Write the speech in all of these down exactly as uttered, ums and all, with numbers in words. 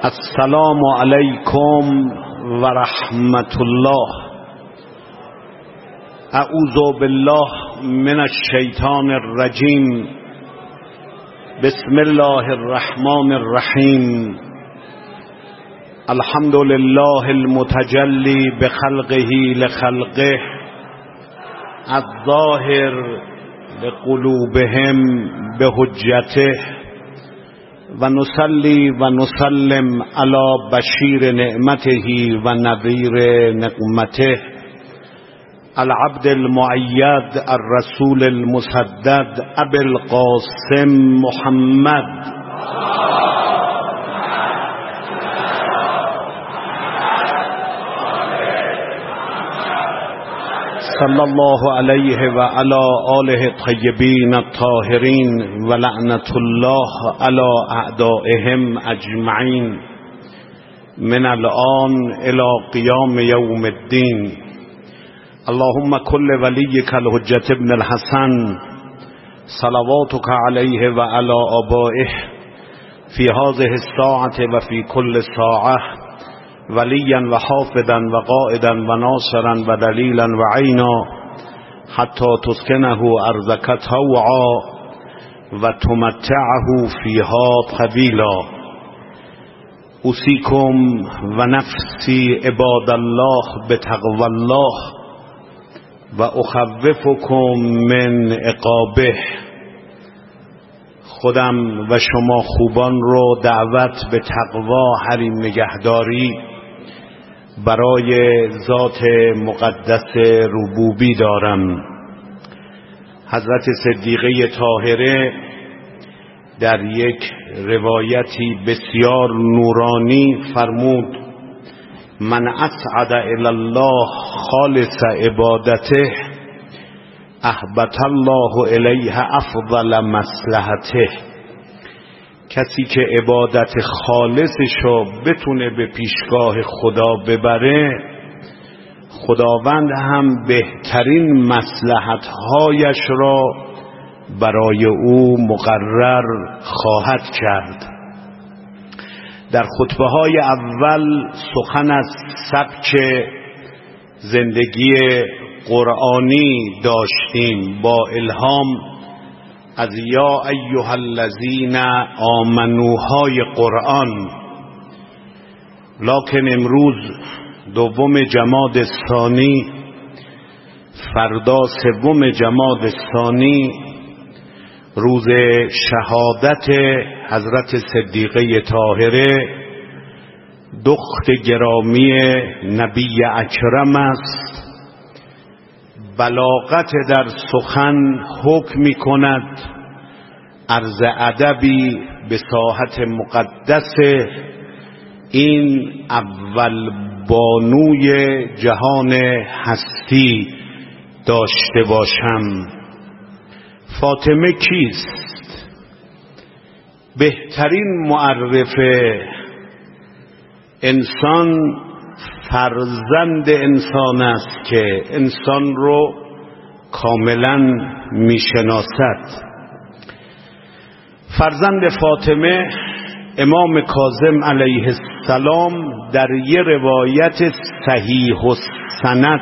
السلام علیکم و رحمت الله. اعوذ بالله من الشیطان الرجیم. بسم الله الرحمن الرحیم. الحمد لله المتجلی بخلقه لخلقه الظاهر لقلوبهم بحجته و نصلی و نسلم علی بشیر نعمته و نذیر نقمته العبد المؤید الرسول المسدد ابی القاسم محمد صلی الله علیه و علی آله الطیبین الطاهرین و لعنت الله علی اعدائهم اجمعین من الان الی قیام یوم الدین. اللهم کل ولیک الحجة ابن الحسن صلواتک علیه و علی آبائه فی هذه الساعة و فی کل ساعة ولیا و حافظا و قائدا و ناصرا و دلیلا و عینا حتی تسکنه ارضک طوعا و تمتعه فیها طویلا. اوصیکم و نفسی عباد الله بتقوی الله و اخوفکم من عقابه. خودم و شما خوبان رو دعوت به تقوا حریم نگهداری برای ذات مقدس ربوبی دارم. حضرت صدیقه طاهره در یک روایتی بسیار نورانی فرمود: من اسعد الی الله خالص عبادته احبط الله الیه افضل مصلحته. کسی که عبادت خالصشو بتونه به پیشگاه خدا ببره، خداوند هم بهترین مصلحت‌هایش را برای او مقرر خواهد کرد. در خطبه‌های اول سخن از سبک زندگی قرآنی داشتیم با الهام از یا ایها الذین آمنوهای قرآن. لکن امروز دوم جماد ثانی، فردا سوم جماد ثانی، روز شهادت حضرت صدیقه طاهره دخت گرامی نبی اکرم است. بلاغت در سخن حکم می کند عرض ادبی به ساحت مقدس این اول بانوی جهان هستی داشته باشم. فاطمه کیست؟ بهترین معرف انسان فرزند انسان است که انسان رو کاملا میشناسد. فرزند فاطمه امام کاظم علیه السلام در یه روایت صحیح السند،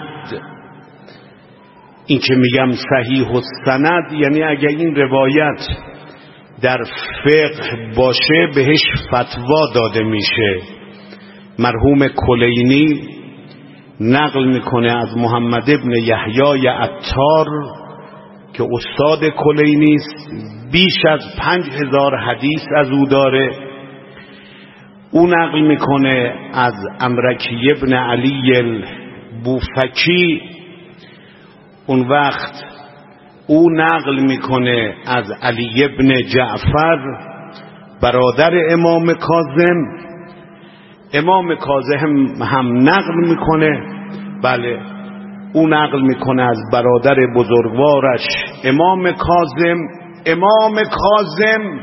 این که میگم صحیح السند یعنی اگر این روایت در فقه باشه بهش فتوا داده میشه. مرحوم کلینی نقل میکنه از محمد ابن یحیی عطار که استاد کلینی است، بیش از پنج هزار حدیث از او داره. او نقل میکنه از امرکی ابن علی البوفکی، اون وقت او نقل میکنه از علی ابن جعفر برادر امام کاظم. امام کاظم هم نقل میکنه، بله او نقل میکنه از برادر بزرگوارش امام کاظم. امام کاظم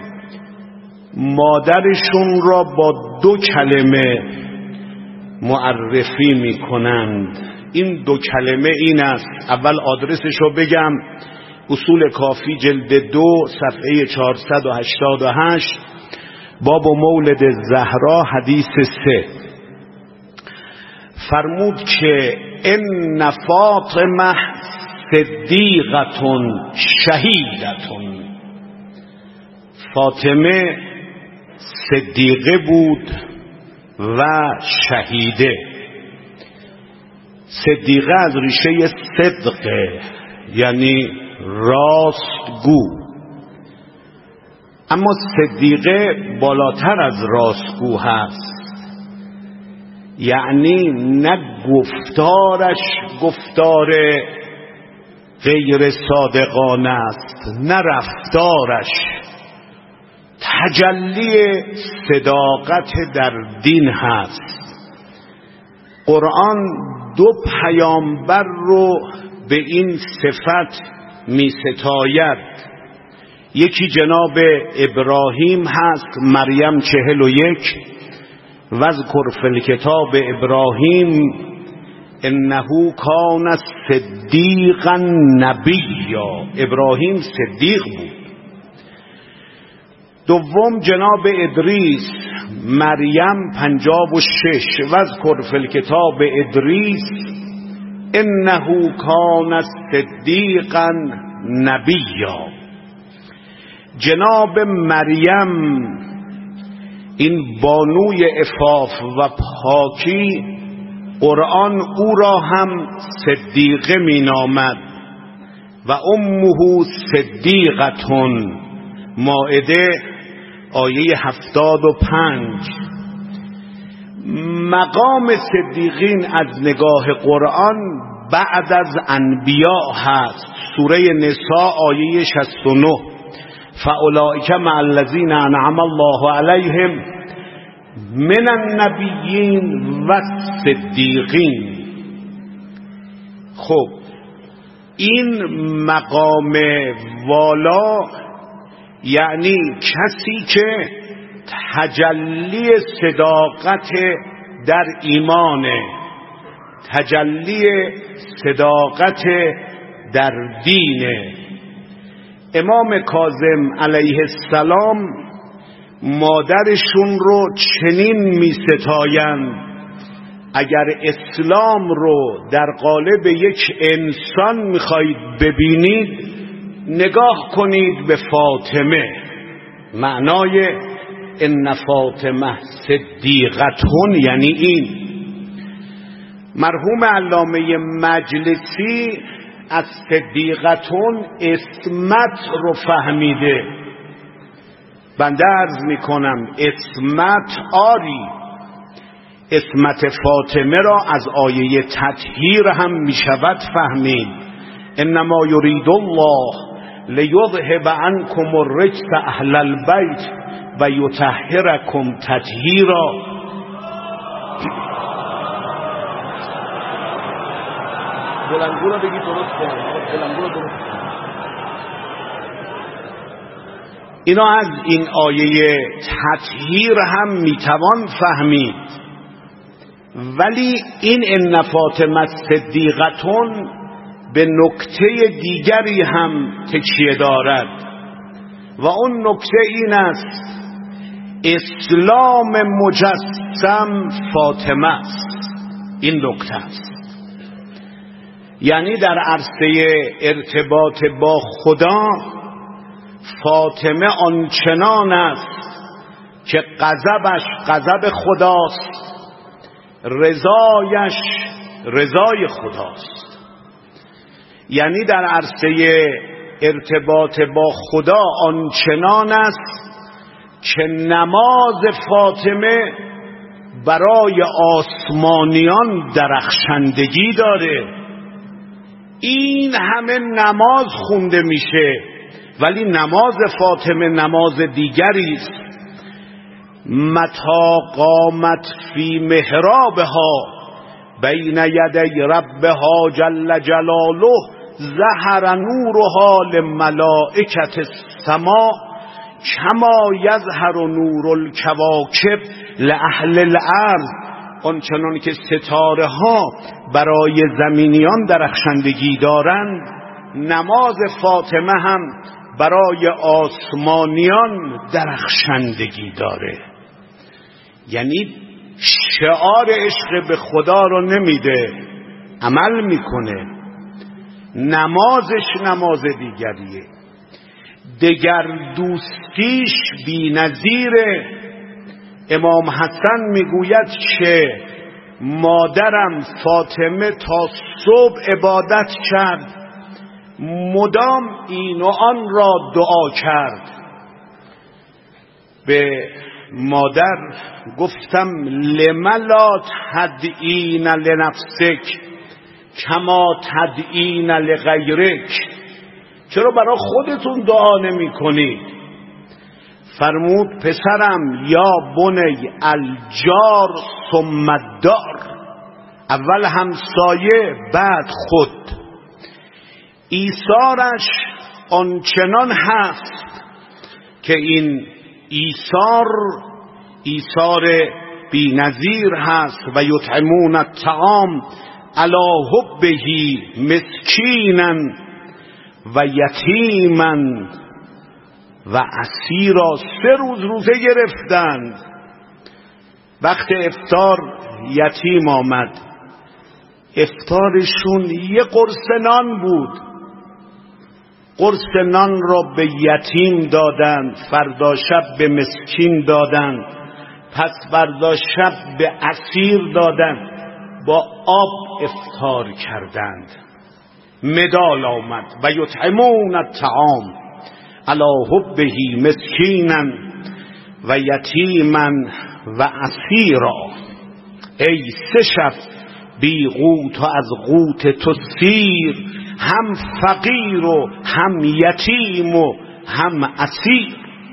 مادرشون را با دو کلمه معرفی میکنند. این دو کلمه این است، اول آدرسش رو بگم: اصول کافی جلد دو صفحه چهارصد و هشتاد و هشت. باب مولد زهرا حدیث سه فرمود که ان فاطمه صدیقتون شهیدتون، فاطمه صدیقه بود و شهیده. صدیقه از ریشه صدقه یعنی راستگو، اما صدیقه بالاتر از راستگو هست، یعنی نه گفتارش گفتار غیر صادقانه است، نه رفتارش. تجلی صداقت در دین هست. قرآن دو پیامبر رو به این صفت می ستاید. یکی جناب ابراهیم هست، مریم چهل و یک، واذکر فی الکتاب ابراهیم انه کان صدیقا نبیا، ابراهیم صدیق بود. دوم جناب ادریس، مریم پنجاب و شش، واذکر فی الکتاب ادریس انه کان صدیقا نبیا. جناب مریم این بانوی عفاف و پاکی، قرآن او را هم صدیقه می نامد و امه صدیقتون. مائده آیه هفتاد و پنج. مقام صدیقین از نگاه قرآن بعد از انبیاء هست. سوره نساء آیه شصت و نه، فاولئک مع الذین انعم الله علیهم من النبیین و الصدیقین. خب این مقام والا یعنی کسی که تجلی صداقت در ایمانه، تجلی صداقت در دینه. امام کاظم علیه السلام مادرشون رو چنین می ستایند: اگر اسلام رو در قالب یک انسان میخواهید ببینید، نگاه کنید به فاطمه. معنای ان فاطمه صدیقتون یعنی این. مرحوم علامه مجلسی از صدیقتون اسمت رو فهمیده. بنده عرض میکنم اسمت آری، اسمت فاطمه را از آیه تطهیر هم میشود فهمید. انما یرید الله لیذهب عنکم الرجس اهل البیت و یطهرکم تطهیرا. بلندگو رو بگی درست کنم، بلندگو رو درست کنم. اینا از این آیه تطهیر هم میتوان فهمید، ولی این ان فاطمه صدیقتون به نکته دیگری هم تکیه دارد و اون نکته این است: اسلام مجسم فاطمه است. این نکته است. یعنی در عرصه ارتباط با خدا فاطمه آنچنان است که غضبش غضب خداست، رضایش رضای خداست. یعنی در عرصه ارتباط با خدا آنچنان است که نماز فاطمه برای آسمانیان درخشندگی داره. این همه نماز خونده میشه، ولی نماز فاطمه نماز دیگری است. متی قامت فی محرابها بین یدی ربها جل جلاله ظهر نورها لملائکة السماء کما یظهر نور الکواکب لاهل الارض. آنچنان که ستاره ها برای زمینیان درخشندگی دارند، نماز فاطمه هم برای آسمانیان درخشندگی داره. یعنی شعار عشق به خدا رو نمیده، عمل میکنه. نمازش نماز دیگریه. دگر دوستیش بی نظیره. امام حسن میگوید که مادرم فاطمه تا صبح عبادت کرد، مدام این و آن را دعا کرد. به مادر گفتم لم لا تدعین لنفسک کما تدعین لغیرک، چرا برای خودتون دعا نمی کنید؟ فرمود پسرم یا بنی الجار ثم الدار، اول همسایه بعد خود. ایثارش آنچنان هست که این ایثار ایثار بی نظیر هست. و یطعمون الطعام علی حبه مسکینا و یتیما و اسیرا. سه روز روزه گرفتند. وقت افطار یتیم آمد، افطارشون یه قرص نان بود، قرص نان را به یتیم دادند، فردا شب به مسکین دادند، پس فردا شب به اسیر دادند، با آب افطار کردند. مدال آمد و یطعمون الطعام علی حبه مسکینا و یتیما و اسیرا. ای سه شب بی قوت و از قوت تو سیر، هم فقیر و هم یتیم و هم اسیر.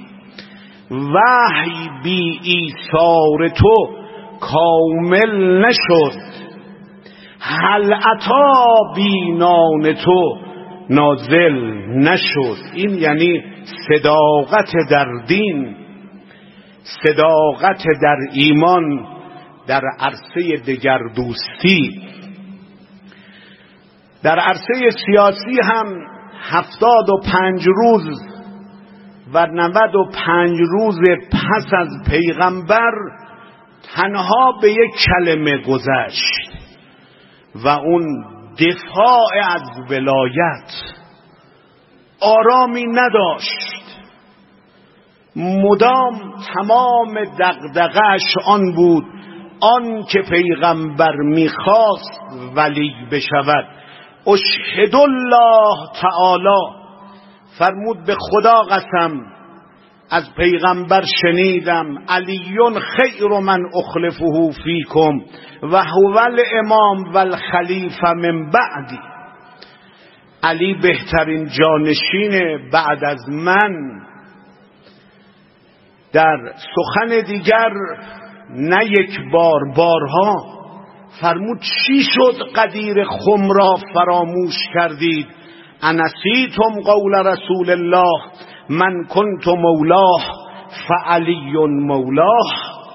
وحی بی ایثار تو کامل نشد، هل عطا بی نان تو نازل نشد. این یعنی صداقت در دین، صداقت در ایمان، در عرصه دگر دوستی. در عرصه سیاسی هم هفتاد و پنج روز و نود و پنج روز پس از پیغمبر تنها به یک کلمه گذشت و اون دفاع از ولایت. آرامی نداشت، مدام تمام دغدغه‌اش آن بود آن که پیغمبر میخواست ولی بشود. اشهد الله تعالی، فرمود به خدا قسم از پیغمبر شنیدم علیون خیر من اخلفه فیکم و هو الامام و الخلیفه من بعدی. علی بهترین جانشین بعد از من. در سخن دیگر نه یک بار بارها فرمود چی شد قدیر خم را فراموش کردید؟ انسیتم قول رسول الله من کنت مولاه فعلی مولاه.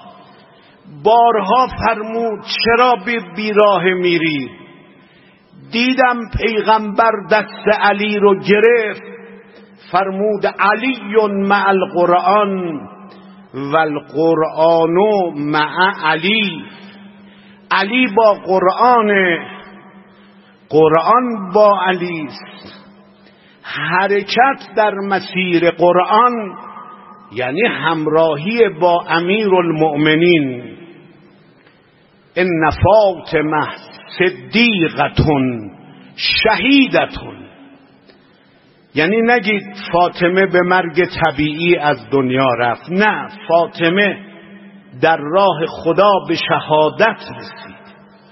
بارها فرمود چرا بی بیراه میری؟ دیدم پیغمبر دست علی رو گرفت، فرمود علی مع القرآن و القرآن مع علی. علی با قرآن، قرآن با علی است. حرکت در مسیر قرآن یعنی همراهی با امیر المؤمنین. ان فاطمه صدیقتون شهیدتون، یعنی نگید فاطمه به مرگ طبیعی از دنیا رفت، نه، فاطمه در راه خدا به شهادت رسید،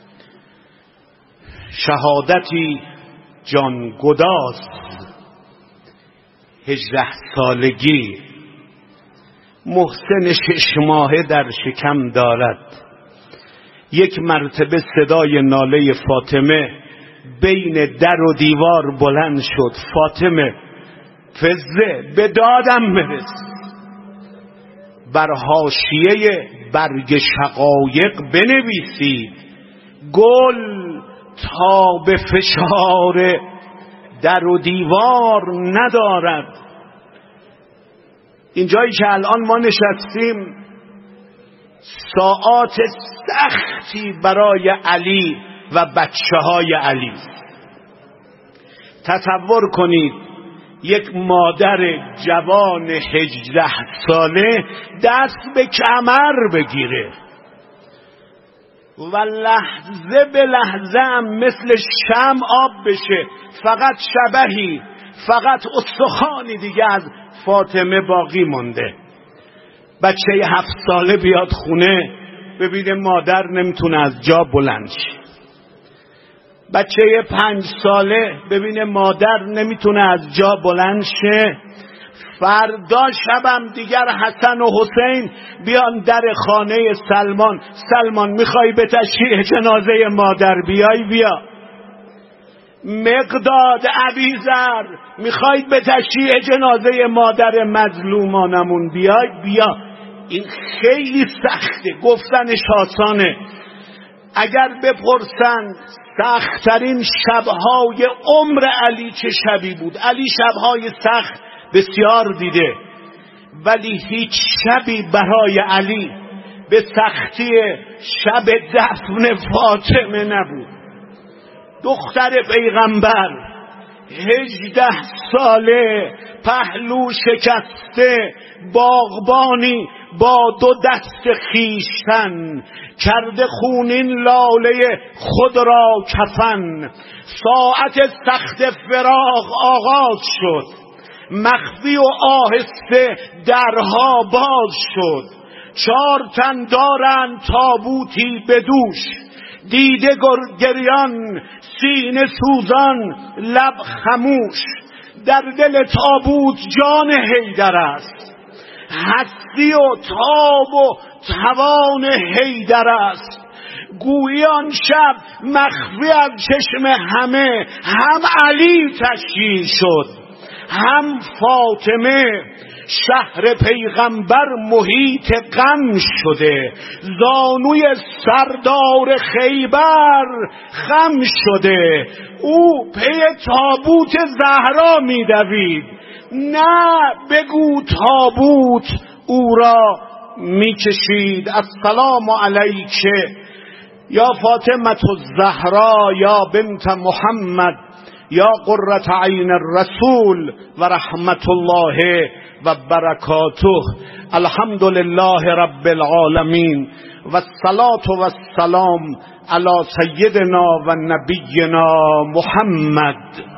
شهادتی جانگداز. هجده سالگی محسن شش ماهه در شکم دارد. یک مرتبه صدای ناله فاطمه بین در و دیوار بلند شد، فاطمه فزه به دادم برس. بر حاشیه برگ شقایق بنویسید گل تا به فشار در و دیوار ندارد، اینجایی که الان ما نشستیم ساعات سختی برای علی و بچه های علی. تصور کنید یک مادر جوان هجده ساله دست به کمر بگیره و لحظه به لحظه هم مثل شمع آب بشه، فقط شبحی، فقط استخوانی دیگه از فاطمه باقی مونده. بچه هفت ساله بیاد خونه ببینه مادر نمیتونه از جا بلند شه. بچه پنج ساله ببینه مادر نمیتونه از جا بلند شه. فردا شبم دیگر حسن و حسین بیان در خانه سلمان. سلمان میخوای به تشییع جنازه مادر بیای؟ بیا. مقداد ابیذر میخواید به تشییع جنازه مادر مظلومانمون بیای؟ بیا. این خیلی سخته، گفتنش آسانه. اگر بپرسن سخت‌ترین شبهای عمر علی چه شبی بود، علی شبهای سخت بسیار دیده، ولی هیچ شبی برای علی به سختی شب دفن فاطمه نبود. دختر پیغمبر هجده ساله، پهلو شکسته، باغبانی با دو دست خیشتن کرده خونین لاله خود را کفن. ساعت سخت فراق آغاز شد، مخفی و آهسته درها باز شد. چار تن دارند تابوتی به دوش، دیده گریان، سینه سوزان، لب خموش. در دل تابوت جان حیدر است، هستی و تاب و توان حیدر است. گویی آن شب مخفی از چشم همه هم علی تشییع شد هم فاطمه. شهر پیغمبر محیط غم شده، زانوی سردار خیبر خم شده. او پی تابوت زهرا می‌دوید، نه بگو تابوت او را می‌کشید. السلام علیک یا فاطمه الزهرا یا بنت محمد یا قرة عین الرسول و رحمت الله و برکاته. الحمد لله رب العالمین و الصلاة و السلام علی سیدنا و نبینا محمد.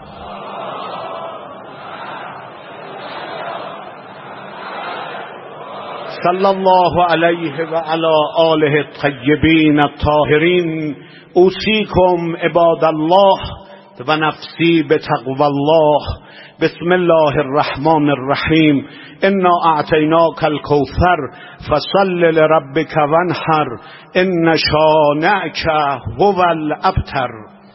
صلی الله علیه و علی آله الطیبین الطاهرین. اوصیکم عباد الله و نفسی بتقوی الله. بسم الله الرحمن الرحیم. انا اعطیناک الکوثر فصل لربک وانحر ان شانئک هو الابتر.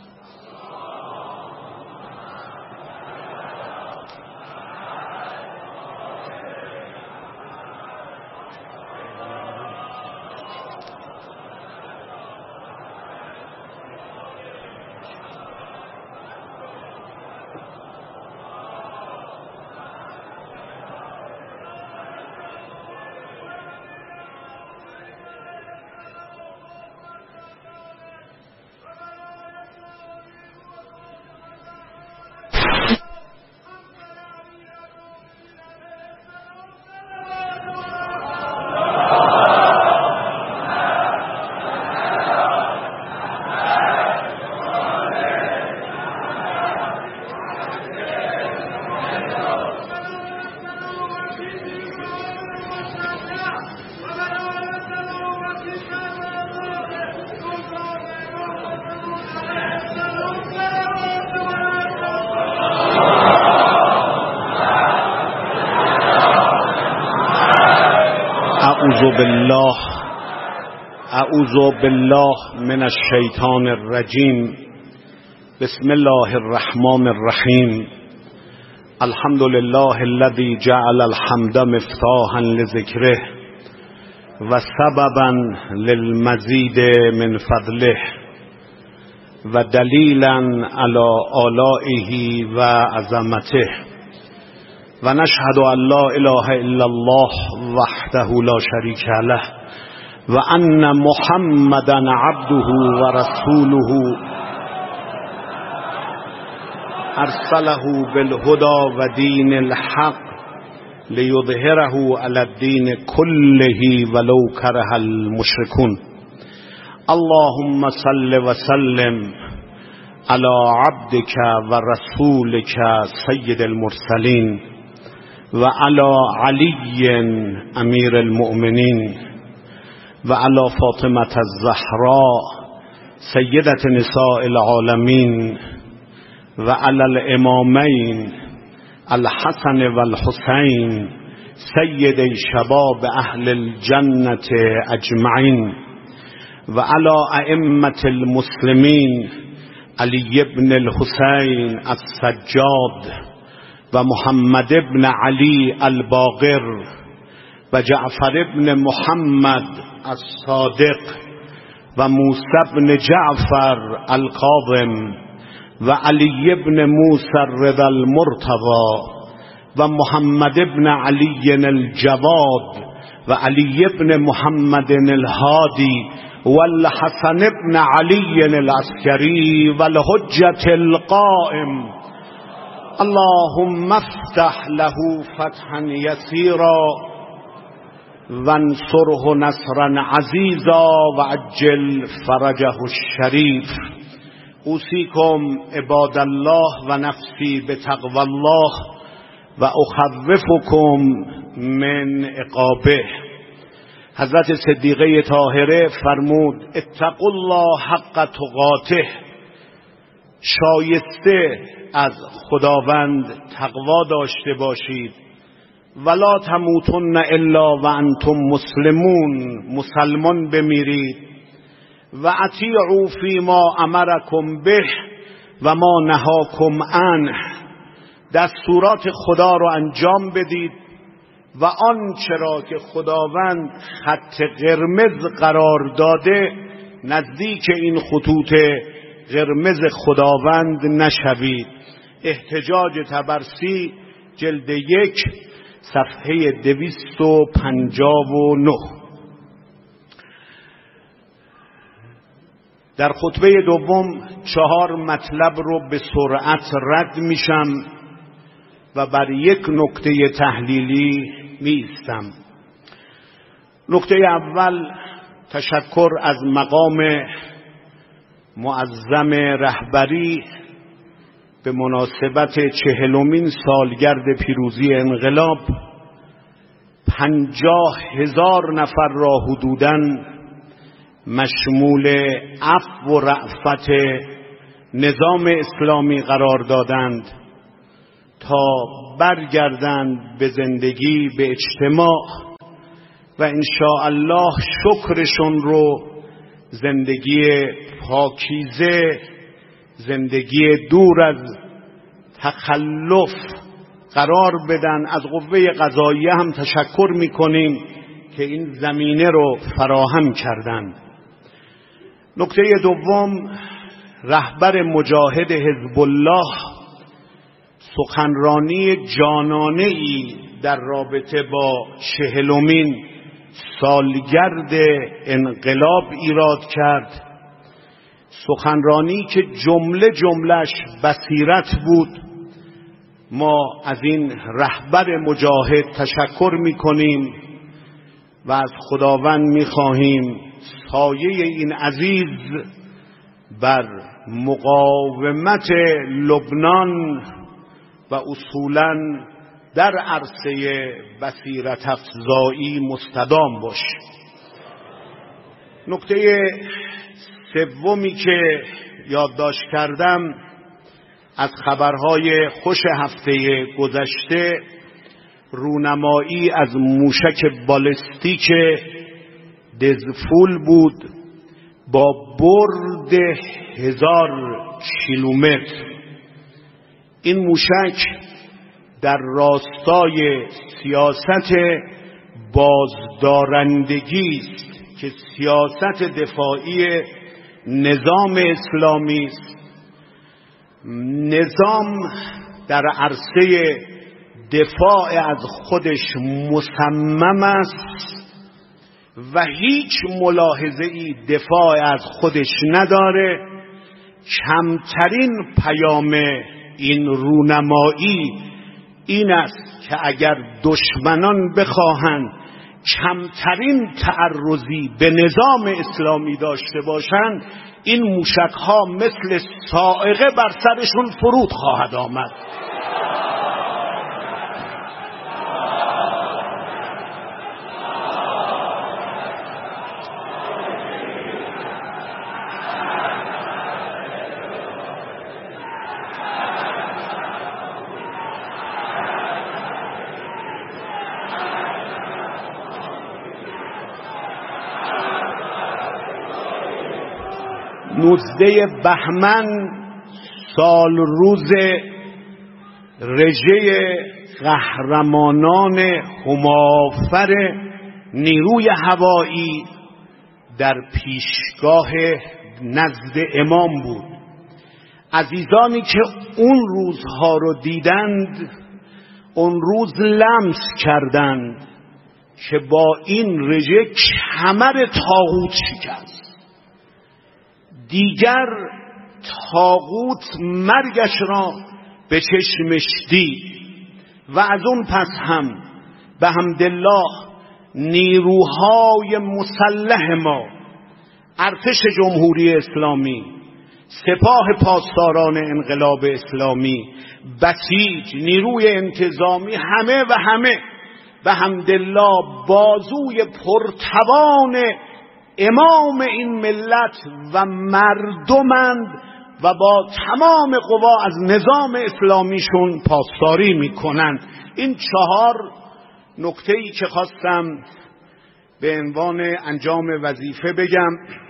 اعوذ بالله اعوذ بالله من الشیطان الرجیم. بسم الله الرحمن الرحیم. الحمد لله الذي جعل الحمد مفتاحا لذکره و سببا للمزید من فضله و دلیلا علی آلائه و عظمته ونشهد أن لا إله إلا الله وحده لا شريك له وأن محمدا عبده ورسوله أرسله بالهدى ودين الحق ليظهره على الدين كله ولو كره المشركون. اللهم صل وسلم على عبدك ورسولك سيد المرسلين وعلى علي امیر المؤمنین وعلى فاطمة الزهراء سيدة نساء العالمين وعلى الامامين الحسن والحسين سيد شباب اهل الجنة اجمعين وعلى ائمة المسلمين علی بن الحسین السجاد و محمد بن علی الباقر و جعفر بن محمد الصادق و موسی بن جعفر الکاظم و علی بن موسی الرضا المرتضی و محمد بن علی الجواد و علی بن محمد الهادی والحسن بن علي العسكري والحجة القائم. اللهم افتح له فتحا يسيرا وانصره نصرا عزيزا وعجل فرجه الشريف. اوصيكم عباد الله ونفسي بتقوى الله واخوفكم من عقابه. حضرت صدیقه طاهره فرمود اتقوا الله حق تقاته، شایسته از خداوند تقوا داشته باشید. ولا تموتن الا و انتم مسلمون، مسلمان بمیرید. و اطیعوا فیما امرکم به و ما نهاکم عنه، دستورات خدا رو انجام بدید و آنچه را که خداوند خط قرمز قرار داده نزدیک این خطوط قرمز خداوند نشوید. احتجاج طبرسی جلد یک صفحه دویست و پنجاه و نه. در خطبه دوم چهار مطلب رو به سرعت رد میشم و بر یک نکته تحلیلی میستم. نکته اول تشکر از مقام معظم رهبری به مناسبت چهلمین سالگرد پیروزی انقلاب. پنجاه هزار نفر را حدوداً مشمول عفو و رأفت نظام اسلامی قرار دادند تا برگردند به زندگی، به اجتماع و انشاءالله شکرشون رو زندگی پاکیزه، زندگی دور از تخلف قرار بدن. از قوه قضاییه هم تشکر میکنیم که این زمینه رو فراهم کردند. نکته دوم، رهبر مجاهد حزب الله سخنرانی جانانه‌ای در رابطه با چهلمین سالگرد انقلاب ایراد کرد. سخنرانی که جمله جملش بصیرت بود. ما از این رهبر مجاهد تشکر می‌کنیم و از خداوند می‌خواهیم سایه این عزیز بر مقاومت لبنان و اصولاً در عرصه بصیرت افزایی مستدام باشد. نکته سومی که یادداشت کردم از خبرهای خوش هفته گذشته، رونمایی از موشک بالستیک دزفول بود با برد هزار کیلومتر. این موشک در راستای سیاست بازدارندگی است که سیاست دفاعی نظام اسلامی است. نظام در عرصه دفاع از خودش مصمم است و هیچ ملاحظه‌ای دفاع از خودش نداره. کمترین پیام این رونمایی این است که اگر دشمنان بخواهند کمترین تعرضی به نظام اسلامی داشته باشند، این موشک‌ها مثل صاعقه بر سرشون فرود خواهد آمد. نوزده بهمن سال روز رژه قهرمانان همافر نیروی هوایی در پیشگاه نزد امام بود. عزیزانی که اون روزها رو دیدند اون روز لمس کردند که با این رژه کمر طاغوت شکست. دیگر طاغوت مرگش را به چشمش دید و از اون پس هم به حمدالله نیروهای مسلح ما، ارتش جمهوری اسلامی، سپاه پاسداران انقلاب اسلامی، بسیج، نیروی انتظامی، همه و همه به حمدالله بازوی پرتوان امام این ملت و مردمند و با تمام قوا از نظام اسلامیشون پاسداری میکنند. این چهار نکته‌ای که خواستم به عنوان انجام وظیفه بگم.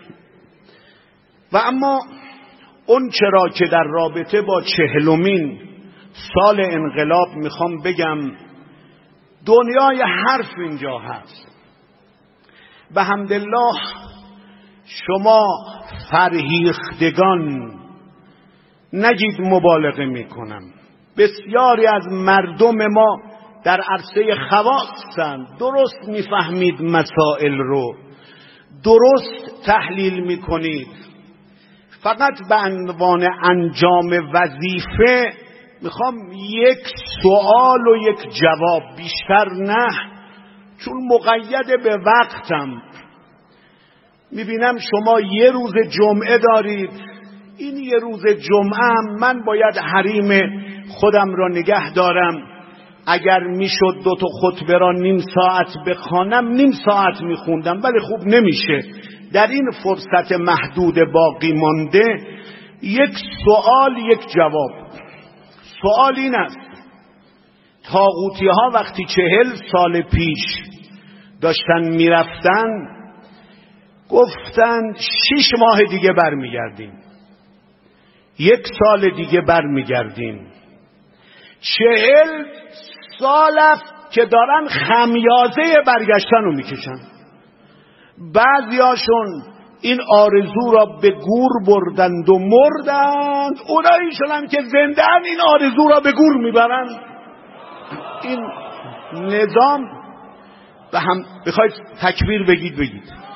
و اما اون چرا که در رابطه با چهلمین سال انقلاب میخوام بگم، دنیای حرف اینجا هست. به حمدالله شما فرهیختگان نگید مبالغه میکنم، بسیاری از مردم ما در عرصه خواستند، درست میفهمید مسائل رو، درست تحلیل میکنید، فقط به عنوان انجام وظیفه میخوام یک سوال و یک جواب، بیشتر نه، چون مقید به وقتم. میبینم شما یه روز جمعه دارید، این یه روز جمعه هم من باید حریم خودم را نگه دارم. اگر میشد دو تا خطبه را نیم ساعت بخوانم نیم ساعت میخوندم، ولی خوب نمیشه. در این فرصت محدود باقی مانده یک سوال یک جواب. سوال این است: طاغوتی ها وقتی چهل سال پیش داشتن میرفتن گفتن شش ماه دیگه برمیگردیم، یک سال دیگه برمیگردیم. چهل سال که دارن خمیازه برگشتن رو میکشن. بعضیاشون این آرزو را به گور بردند و مردند، اوناییشون هم که زنده‌اند این آرزو را به گور میبرند. این نظام به هم بخواید تکبیر بگید بگید.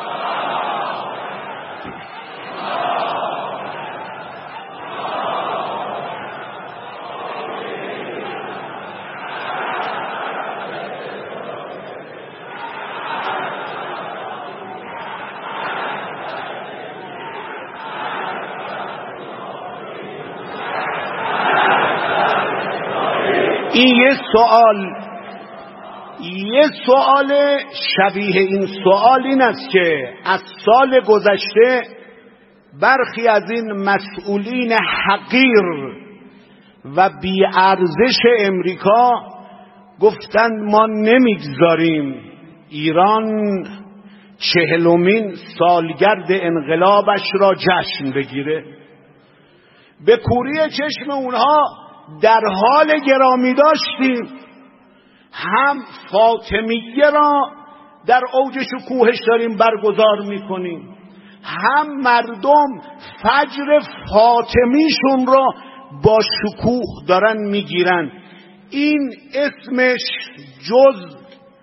این یه سوال یه سوال شبیه این سوال این است که از سال گذشته برخی از این مسئولین حقیر و بی‌ارزش امریکا گفتند ما نمیگذاریم ایران چهلمین سالگرد انقلابش را جشن بگیره. به کوری چشم اونها در حال گرامی داشتیم، هم فاطمیه را در اوج شکوهش داریم برگزار میکنیم، هم مردم فجر فاطمیشون را با شکوه دارن میگیرن. این اسمش جز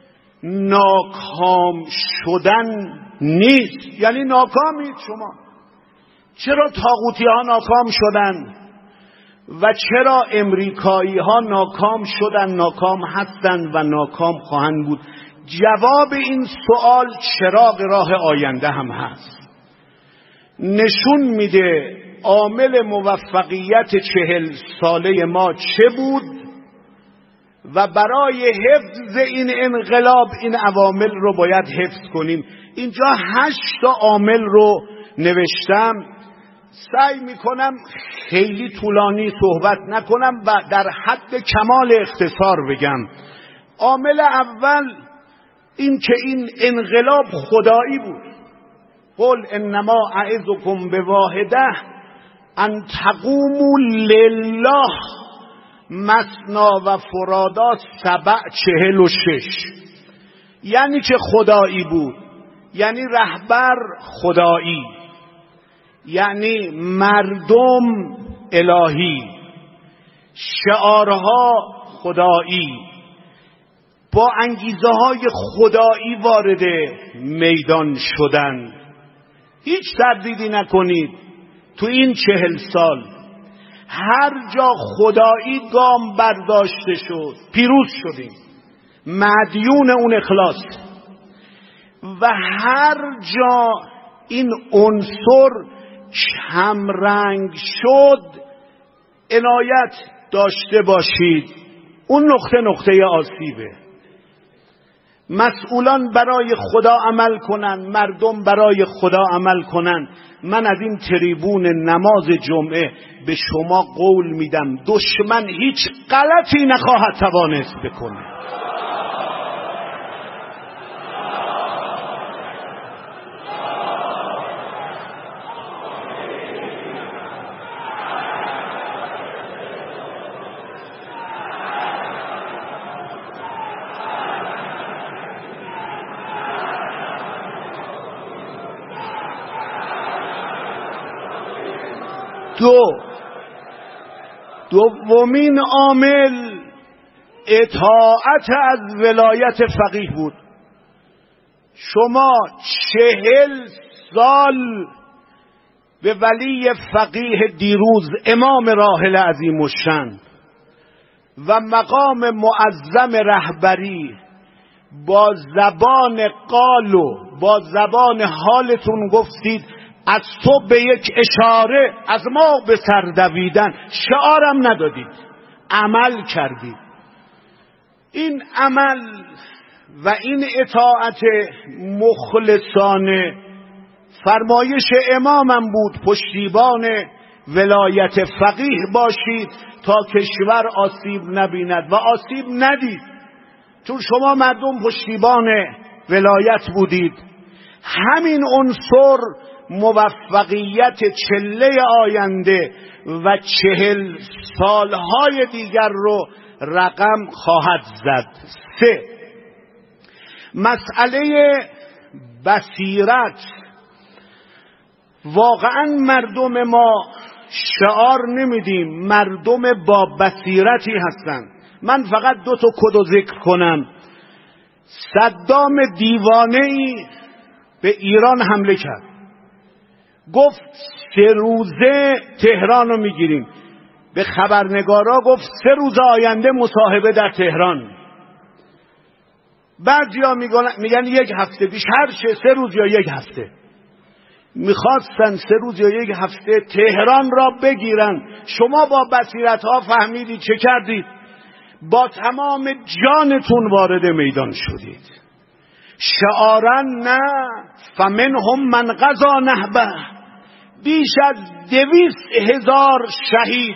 ناکام شدن نیست. یعنی ناکامید شما. چرا طاغوتی ها ناکام شدن و چرا امریکایی ها ناکام شدن، ناکام هستند و ناکام خواهند بود؟ جواب این سوال چراغ راه آینده هم هست. نشون میده عامل موفقیت چهل ساله ما چه بود و برای حفظ این انقلاب این عوامل رو باید حفظ کنیم. اینجا هشت تا عامل رو نوشتم، سعی میکنم خیلی طولانی صحبت نکنم و در حد کمال اختصار بگم. عامل اول این که این انقلاب خدایی بود. قل انما اعظکم بواحده ان تقوموا لله مثنا و فرادا سبع چهل و شش. یعنی که خدایی بود، یعنی رهبر خدایی، یعنی مردم الهی، شعارها خدایی، با انگیزه های خدایی وارد میدان شدن. هیچ تردیدی نکنید تو این چهل سال هر جا خدایی گام برداشته شد پیروز شدیم، مدیون اون اخلاص. و هر جا این عنصر کمرنگ شد عنایت داشته باشید، اون نقطه نقطه آسیبه. مسئولان برای خدا عمل کنن، مردم برای خدا عمل کنن. من از این تریبون نماز جمعه به شما قول میدم دشمن هیچ غلطی نخواهد توانست بکنه. دو دومین عامل اطاعت از ولایت فقیه بود. شما چهل سال به ولی فقیه دیروز امام راحل عظیم الشأن و مقام معظم رهبری با زبان قال و با زبان حالتون گفتید از تو به یک اشاره از ما به سر دویدن. شعارم ندادید، عمل کردید. این عمل و این اطاعت مخلصانه فرمایش امامم بود پشتیبان ولایت فقیه باشید تا کشور آسیب نبیند و آسیب ندید، چون شما مردم پشتیبان ولایت بودید. همین عنصر موفقیت چله آینده و چهل سالهای دیگر رو رقم خواهد زد. سه، مسئله بصیرت. واقعا مردم ما شعار نمیدیم، مردم با بصیرتی هستند. من فقط دو تا کدو ذکر کنم. صدام دیوانه‌ای به ایران حمله کرد، گفت سه روزه تهران رو میگیریم. به خبرنگارا گفت سه روز آینده مصاحبه در تهران. بعضیا میگن یک هفته پیش، هر چه سه روز یا یک هفته. میخواستن سه روز یا یک هفته تهران را بگیرن. شما با بصیرت ها فهمیدید چه کردید؟ با تمام جانتون وارد میدان شدید. شعارن نه، فمنهم من قضا نحبه. بیش از دویست هزار شهید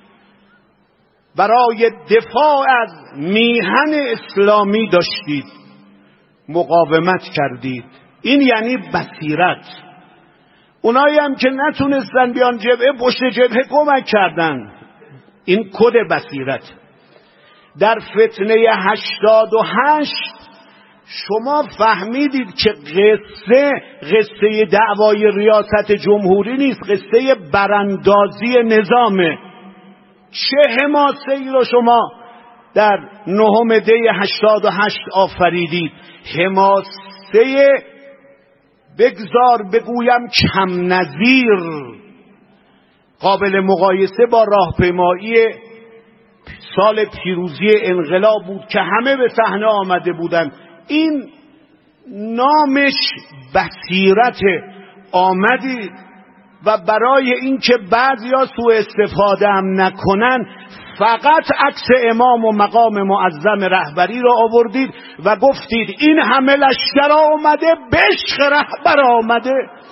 برای دفاع از میهن اسلامی داشتید، مقاومت کردید. این یعنی بصیرت. اونایی هم که نتونستن بیان جبهه، پشت جبهه کمک کردن. این کد بصیرت. در فتنه هشتاد و هشت شما فهمیدید که قصه قصه دعوای ریاست جمهوری نیست، قصه براندازی نظامه. چه حماسه‌ای رو شما در نهم دی هشتاد و هشت آفریدید. حماسه بگذار بگویم کم نظیر، قابل مقایسه با راهپیمایی سال پیروزی انقلاب بود که همه به صحنه آمده بودند. این نامش بصیرت. آمدید و برای اینکه بعضیا سوء استفاده هم نکنن فقط عکس امام و مقام معظم رهبری رو آوردید و گفتید این همه لشکر آمده، بشق رهبر آمده.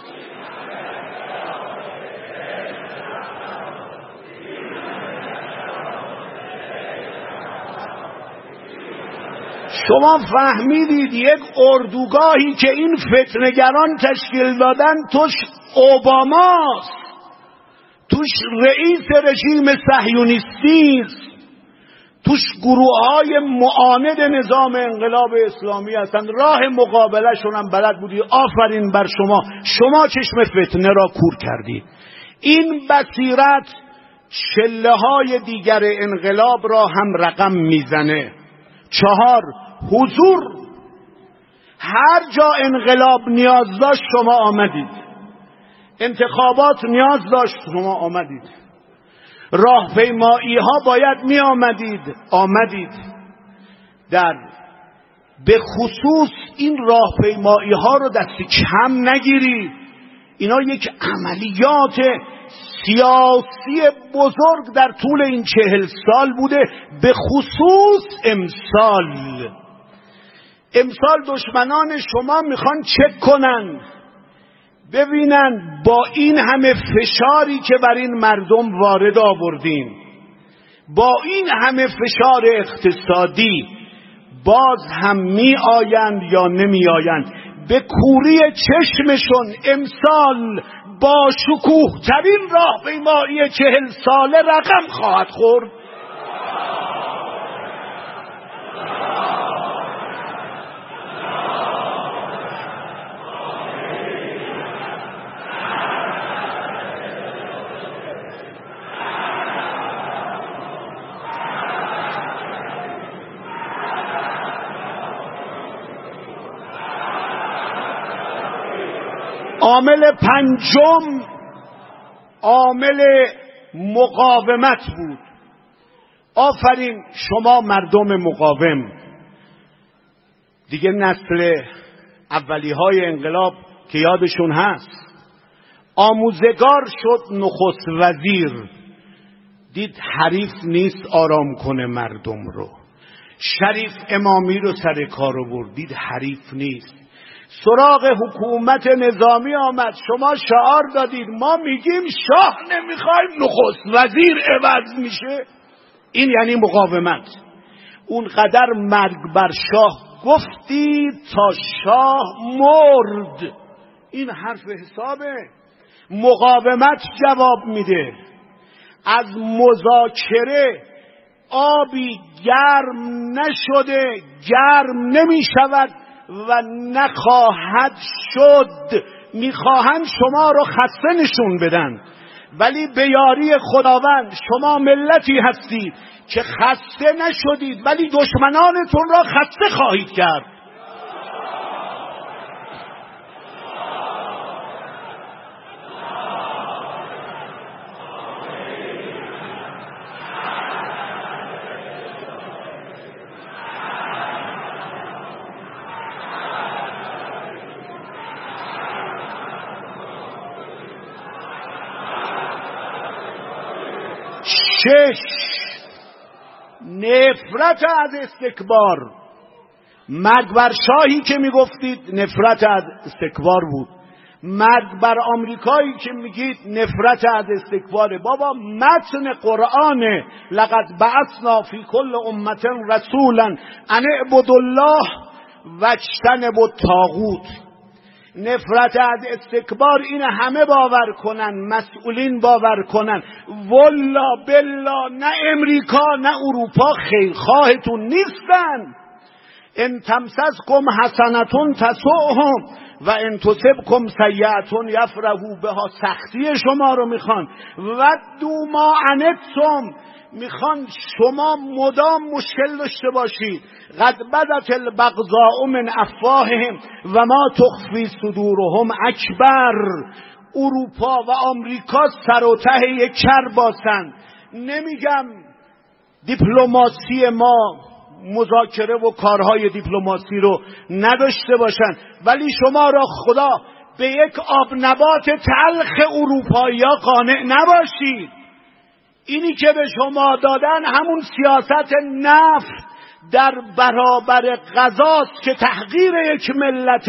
شما فهمیدید یک اردوگاهی که این فتنه‌گران تشکیل دادن توش اوباماست، توش رئیس رژیم صهیونیستی است، توش گروه‌های معاند نظام انقلاب اسلامی هستند. راه مقابله‌شون هم بلد بودی. آفرین بر شما، شما چشم فتنه را کور کردید. این بصیرت شله‌های دیگر انقلاب را هم رقم میزنه. چهار، حضور. هر جا انقلاب نیاز داشت شما آمدید، انتخابات نیاز داشت شما آمدید، راهپیمایی ها باید می آمدید آمدید. در به خصوص این راهپیمایی ها رو دست کم نگیرید. اینا یک عملیات سیاسی بزرگ در طول این چهل سال بوده، به خصوص امسال. امسال دشمنان شما میخوان چک کنن، ببینن با این همه فشاری که بر این مردم وارد آوردین، با این همه فشار اقتصادی باز هم می آیند یا نمی آیند. به کوری چشمشون امسال با شکوه ترین راهپیمایی چهل ساله رقم خواهد خورد. عامل پنجم عامل مقاومت بود. آفرین شما مردم مقاوم. دیگه نسل اولی های انقلاب که یادشون هست، آموزگار شد نخست وزیر، دید حریف نیست آرام کنه مردم رو. شریف امامی رو سر کار آورد، دید حریف نیست، سراغ حکومت نظامی آمد. شما شعار دادید، ما میگیم شاه نمیخوایم، نخست وزیر عوض میشه. این یعنی مقاومت. اون قدر مرگ بر شاه گفتی تا شاه مرد. این حرف حسابه. مقاومت جواب میده. از مذاکره آبی گرم نشده، گرم نمیشود و نخواهد شد. میخواهند شما رو خسته نشون بدن، ولی به یاری خداوند شما ملتی هستید که خسته نشدید، ولی دشمنانتون را خسته خواهید کرد. شش، نفرت از استکبار. مرگ بر شاهی که میگفتید نفرت از استکبار بود. مرگ بر آمریکایی که میگید نفرت از استکباره. بابا متن قرآن لقد بعثنا فی کل امة رسولا ان اعبدوا الله واجتنبوا الطاغوت. نفرت از استکبار این همه باور کنن، مسئولین باور کنن. والله بالله نه امریکا نه اروپا خیرخواهتون نیستن. ان تمسسکم حسنتون تسؤهم و ان تصبکم سیئة یفرحوا بها، سختی شما رو میخوان. ودوا ما عنتم، میخوان شما مدام مشکل داشته باشید. قد بدت البغضاء من افواههم و ما تخفی صدورهم اکبر. اروپا و آمریکا سر و ته یک کرباسن. نمیگم دیپلماسی ما مذاکره و کارهای دیپلماسی رو نداشته باشن، ولی شما را خدا به یک آب نبات تلخ اروپایی‌ها قانع نباشید. اینی که به شما دادن همون سیاست نفت در برابر غذاست که تحقیر یک ملت.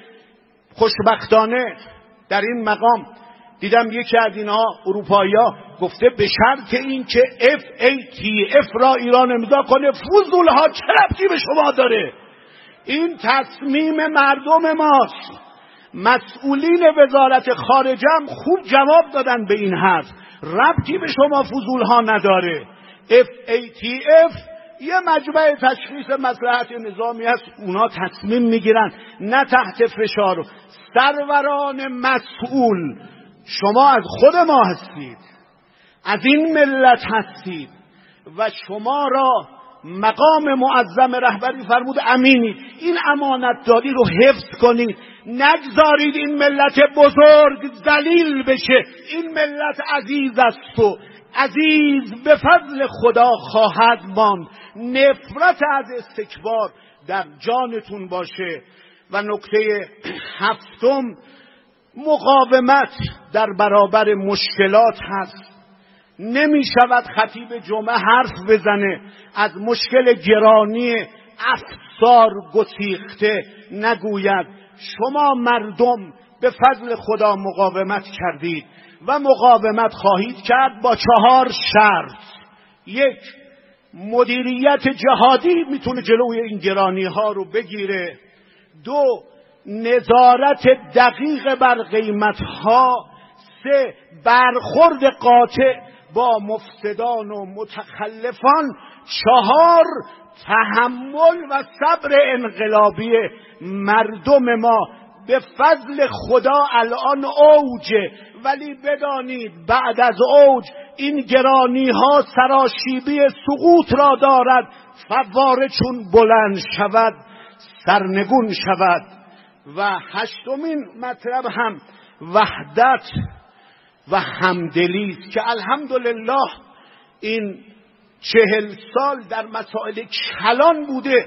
خوشبختانه در این مقام دیدم یکی از اینها اروپایی‌ها گفته به شرط این که اف ای تی اف را ایران امضا کنه. فضولها چه ربطی به شما داره؟ این تصمیم مردم ماست. مسئولین وزارت خارجه هم خوب جواب دادن به این حرف. ربطی به شما فضولها نداره. اف ای تی اف یه مجمع تشخیص مصلحت نظامی هست، اونا تصمیم میگیرن نه تحت فشار. سروران مسئول، شما از خود ما هستید، از این ملت هستید و شما را مقام معظم رهبری فرمود امینید. این امانتداری رو حفظ کنید، نگذارید این ملت بزرگ ذلیل بشه. این ملت عزیز است و عزیز به فضل خدا خواهد ماند. نفرت از استکبار در جانتون باشه. و نکته هفتم، مقاومت در برابر مشکلات هست. نمی شود خطیب جمعه حرف بزنه از مشکل گرانی افسار گسیخته نگوید. شما مردم به فضل خدا مقاومت کردید و مقاومت خواهید کرد با چهار شرط. یک، مدیریت جهادی میتونه جلوی این گرانی ها رو بگیره. دو، نظارت دقیق بر قیمت ها. سه، برخورد قاطع با مفسدان و متخلفان. چهار، تحمل و صبر انقلابی مردم ما. به فضل خدا الان اوجه، ولی بدانید بعد از اوج این گرانی ها سراشیبی سقوط را دارد. فواره چون بلند شود سرنگون شود. و هشتمین مطلب هم وحدت و همدلی است که الحمدلله این چهل سال در مسائل کلان بوده،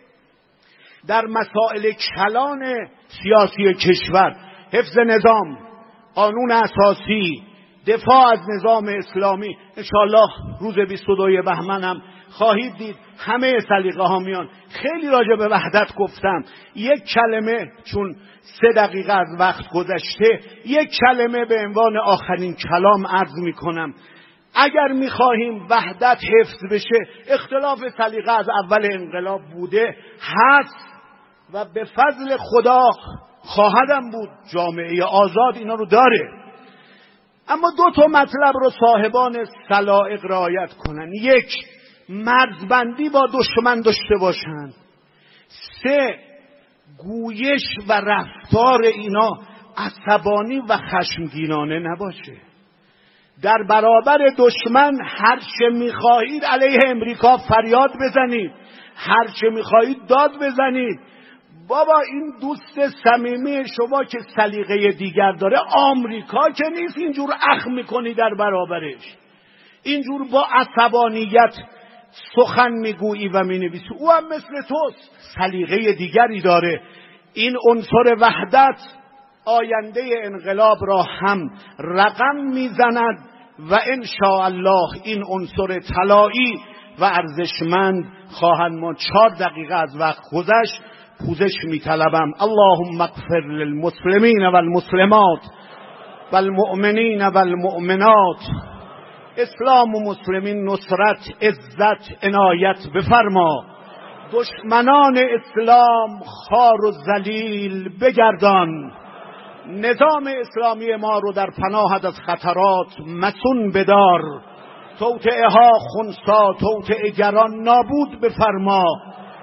در مسائل کلان سیاسی کشور، حفظ نظام، قانون اساسی، دفاع از نظام اسلامی. انشاءالله روز بیست و دو بهمن هم خواهید دید همه سلیقه ها میان. خیلی راجع به وحدت گفتم. یک کلمه، چون سه دقیقه از وقت گذشته، یک کلمه به عنوان آخرین کلام عرض میکنم. اگر میخواهیم وحدت حفظ بشه، اختلاف سلیقه از اول انقلاب بوده، هست و به فضل خدا خواهدم بود. جامعه آزاد اینا رو داره. اما دو تا مطلب رو صاحبان سلائق رعایت کنن. یک، مرزبندی با دشمن داشته باشند. سه، گویش و رفتار اینا عصبانی و خشمگینانه نباشه. در برابر دشمن هر چه میخواهید علیه امریکا فریاد بزنید، هر چه میخواهید داد بزنید. بابا این دوست صمیمی شما که سلیقه دیگر داره آمریکا که نیست اینجور اخم میکنی در برابرش، اینجور با عصبانیت سخن میگویی و مینویسی. او هم مثل توست، سلیقه دیگری داره. این عنصر وحدت آینده انقلاب را هم رقم میزند و ان شاء الله این عنصر طلایی و ارزشمند خواهند ما. چهار دقیقه از وقت گذشت، پوزش میطلبم. اللهم اغفر للمسلمین و المسلمات و المؤمنین و المؤمنات. اسلام و مسلمین نصرت، عزت، عنایت بفرما. دشمنان اسلام خار و ذلیل بگردان. نظام اسلامی ما رو در پناهت از خطرات مصون بدار. توطئه ها خنثی، توطئه گران نابود بفرما.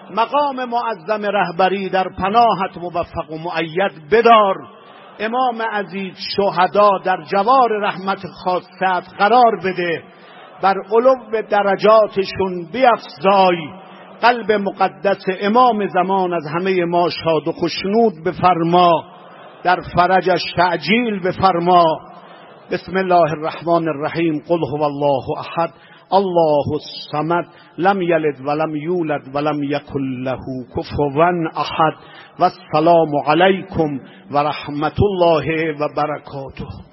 مقام معظم رهبری در پناهت موفق و مؤید بدار. امام عزیز شهدا در جوار رحمت خاصت قرار بده. بر علو درجاتشون بیفزای. قلب مقدس امام زمان از همه ما شاد و خشنود بفرما. در فرجش تعجیل بفرما. بسم الله الرحمن الرحیم. قل هو الله احد الله الصمد لم یلد ولم یولد ولم یکن له کفوا احد. و السلام علیکم و رحمت الله و برکاته.